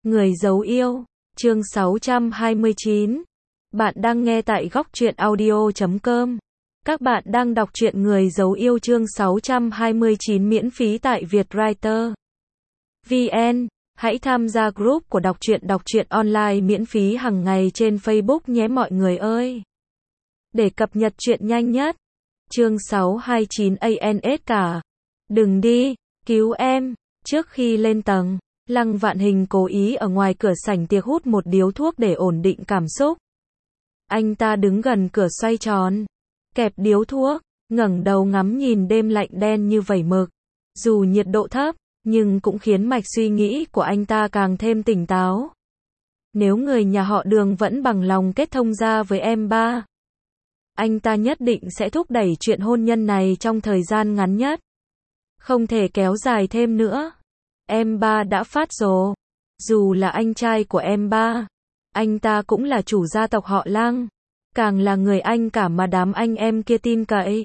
Người dấu yêu, chương 629. Bạn đang nghe tại góc truyện audio.com. Các bạn đang đọc truyện Người dấu yêu chương 629 miễn phí tại Vietwriter VN. Hãy tham gia group của đọc truyện online miễn phí hàng ngày trên Facebook nhé mọi người ơi. Để cập nhật truyện nhanh nhất. Chương 629 ANS cả. Đừng đi, cứu em. Trước khi lên tầng, Lăng Vạn Hình cố ý ở ngoài cửa sảnh tiệc hút một điếu thuốc để ổn định cảm xúc. Anh ta đứng gần cửa xoay tròn, kẹp điếu thuốc, ngẩng đầu ngắm nhìn đêm lạnh đen như vẩy mực. Dù nhiệt độ thấp, nhưng cũng khiến mạch suy nghĩ của anh ta càng thêm tỉnh táo. Nếu người nhà họ Đường vẫn bằng lòng kết thông gia với em ba, anh ta nhất định sẽ thúc đẩy chuyện hôn nhân này trong thời gian ngắn nhất. Không thể kéo dài thêm nữa. Em ba đã phát rồ. Dù là anh trai của em ba, anh ta cũng là chủ gia tộc họ Lăng, càng là người anh cả mà đám anh em kia tin cậy.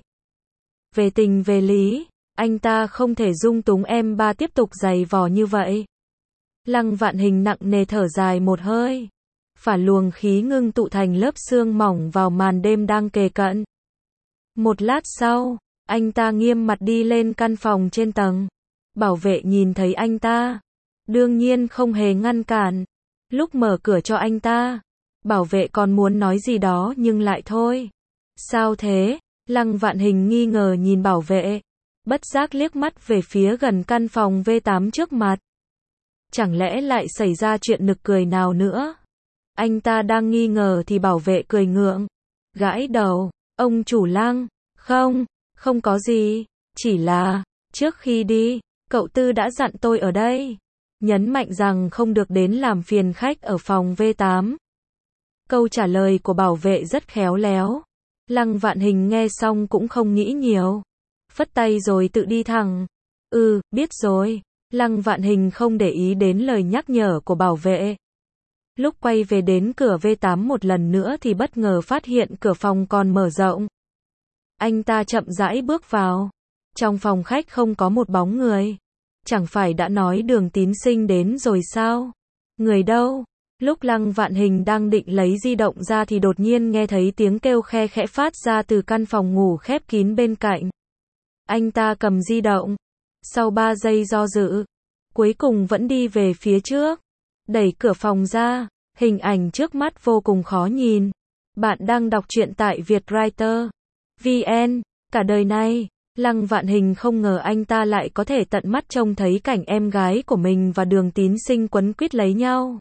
Về tình về lý, anh ta không thể dung túng em ba tiếp tục giày vò như vậy. Lăng Vạn Hình nặng nề thở dài một hơi, phả luồng khí ngưng tụ thành lớp sương mỏng vào màn đêm đang kề cận. Một lát sau, anh ta nghiêm mặt đi lên căn phòng trên tầng. Bảo vệ nhìn thấy anh ta, đương nhiên không hề ngăn cản. Lúc mở cửa cho anh ta, bảo vệ còn muốn nói gì đó nhưng lại thôi. Sao thế? Lăng Vạn Hình nghi ngờ nhìn bảo vệ, bất giác liếc mắt về phía gần căn phòng V8 trước mặt. Chẳng lẽ lại xảy ra chuyện nực cười nào nữa? Anh ta đang nghi ngờ thì bảo vệ cười ngượng, gãi đầu. Ông chủ Lăng, không có gì, chỉ là, trước khi đi, cậu Tư đã dặn tôi ở đây, nhấn mạnh rằng không được đến làm phiền khách ở phòng V8. Câu trả lời của bảo vệ rất khéo léo. Lăng Vạn Hình nghe xong cũng không nghĩ nhiều, phất tay rồi tự đi thẳng. Biết rồi. Lăng Vạn Hình không để ý đến lời nhắc nhở của bảo vệ. Lúc quay về đến cửa V8 một lần nữa thì bất ngờ phát hiện cửa phòng còn mở rộng. Anh ta chậm rãi bước vào. Trong phòng khách không có một bóng người. Chẳng phải đã nói Đường Tín Sinh đến rồi sao? Người đâu? Lúc Lăng Vạn Hình đang định lấy di động ra thì đột nhiên nghe thấy tiếng kêu khe khẽ phát ra từ căn phòng ngủ khép kín bên cạnh. Anh ta cầm di động. Sau 3 giây do dự, cuối cùng vẫn đi về phía trước. Đẩy cửa phòng ra, hình ảnh trước mắt vô cùng khó nhìn. Bạn đang đọc truyện tại Vietwriter VN. Cả đời này, Lăng Vạn Hình không ngờ anh ta lại có thể tận mắt trông thấy cảnh em gái của mình và Đường Tín Sinh quấn quýt lấy nhau.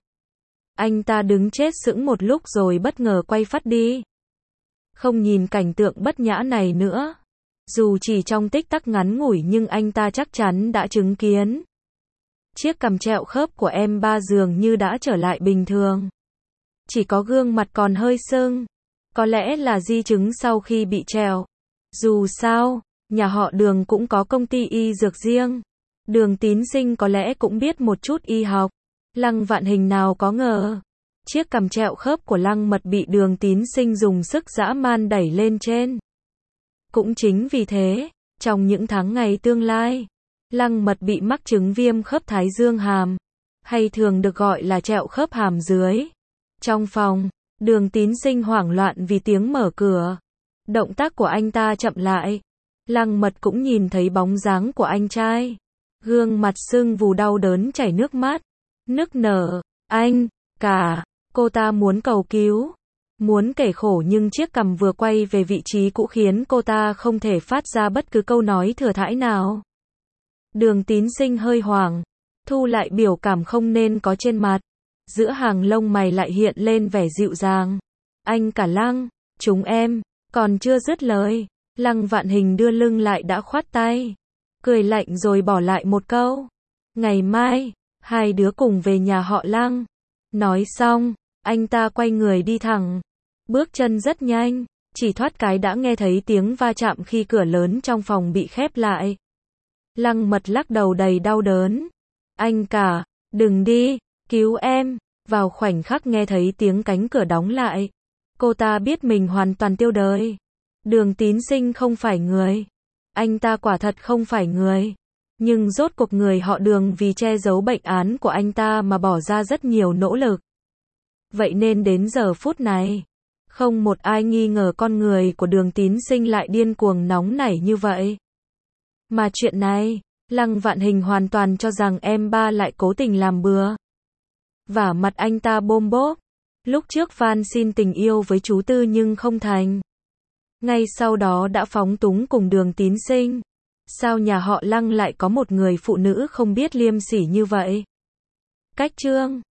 Anh ta đứng chết sững một lúc rồi bất ngờ quay phát đi. Không nhìn cảnh tượng bất nhã này nữa. Dù chỉ trong tích tắc ngắn ngủi nhưng anh ta chắc chắn đã chứng kiến. Chiếc cằm trẹo khớp của em ba dường như đã trở lại bình thường. Chỉ có gương mặt còn hơi sưng. Có lẽ là di chứng sau khi bị trẹo. Dù sao, nhà họ Đường cũng có công ty y dược riêng. Đường Tín Sinh có lẽ cũng biết một chút y học. Lăng Vạn Hình nào có ngờ. Chiếc cằm trẹo khớp của Lăng Mật bị Đường Tín Sinh dùng sức dã man đẩy lên trên. Cũng chính vì thế, trong những tháng ngày tương lai, Lăng Mật bị mắc chứng viêm khớp thái dương hàm, hay thường được gọi là trẹo khớp hàm dưới. Trong phòng, Đường Tín Sinh hoảng loạn vì tiếng mở cửa. Động tác của anh ta chậm lại. Lăng Mật cũng nhìn thấy bóng dáng của anh trai. Gương mặt sưng vù đau đớn chảy nước mắt. Nức nở, anh, cả, cô ta muốn cầu cứu. Muốn kể khổ nhưng chiếc cằm vừa quay về vị trí cũ khiến cô ta không thể phát ra bất cứ câu nói thừa thãi nào. Đường Tín Sinh hơi hoảng, thu lại biểu cảm không nên có trên mặt. Giữa hàng lông mày lại hiện lên vẻ dịu dàng. Anh cả Lăng, chúng em, còn chưa dứt lời. Lăng Vạn Hình đưa lưng lại đã khoát tay. Cười lạnh rồi bỏ lại một câu. Ngày mai, hai đứa cùng về nhà họ Lăng. Nói xong, anh ta quay người đi thẳng. Bước chân rất nhanh, chỉ thoát cái đã nghe thấy tiếng va chạm khi cửa lớn trong phòng bị khép lại. Lăng Mật lắc đầu đầy đau đớn. Anh cả, đừng đi, cứu em. Vào khoảnh khắc nghe thấy tiếng cánh cửa đóng lại, cô ta biết mình hoàn toàn tiêu đời. Đường Tín Sinh không phải người. Anh ta quả thật không phải người. Nhưng rốt cuộc người họ Đường vì che giấu bệnh án của anh ta mà bỏ ra rất nhiều nỗ lực. Vậy nên đến giờ phút này, không một ai nghi ngờ con người của Đường Tín Sinh lại điên cuồng nóng nảy như vậy. Mà chuyện này, Lăng Vạn Hình hoàn toàn cho rằng em ba lại cố tình làm bừa. Vả mặt anh ta bôm bốp. Lúc trước van xin tình yêu với chú Tư nhưng không thành. Ngay sau đó đã phóng túng cùng Đường Tín Sinh. Sao nhà họ Lăng lại có một người phụ nữ không biết liêm sỉ như vậy? Cách chương